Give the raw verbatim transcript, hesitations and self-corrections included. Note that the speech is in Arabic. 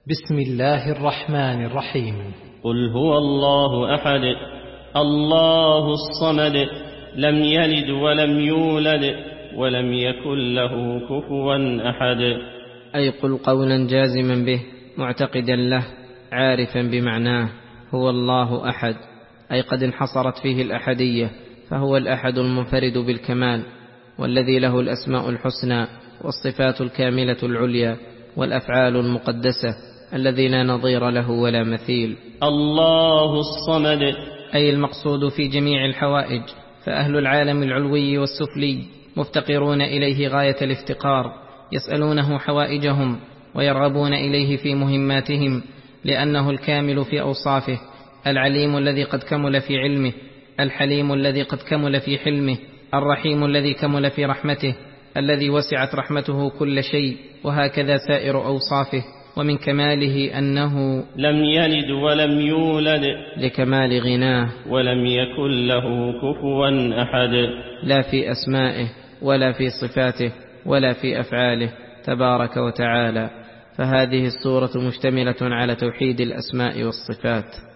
بسم الله الرحمن الرحيم. قل هو الله أحد الله الصمد لم يلد ولم يولد ولم يكن له كفوا أحد. أي قل قولا جازما به معتقدا له عارفا بمعناه. هو الله أحد، أي قد انحصرت فيه الأحدية، فهو الأحد المنفرد بالكمال، والذي له الأسماء الحسنى والصفات الكاملة العليا والأفعال المقدسة، الذي لا نظير له ولا مثيل. الله الصمد، أي المقصود في جميع الحوائج، فأهل العالم العلوي والسفلي مفتقرون إليه غاية الافتقار، يسألونه حوائجهم ويرغبون إليه في مهماتهم، لأنه الكامل في أوصافه، العليم الذي قد كمل في علمه، الحليم الذي قد كمل في حلمه، الرحيم الذي كمل في رحمته، الذي وسعت رحمته كل شيء، وهكذا سائر أوصافه. ومن كماله أنه لم يلد ولم يولد لكمال غناه، ولم يكن له كفوا أحد، لا في أسمائه ولا في صفاته ولا في أفعاله تبارك وتعالى. فهذه السورة مشتملة على توحيد الأسماء والصفات.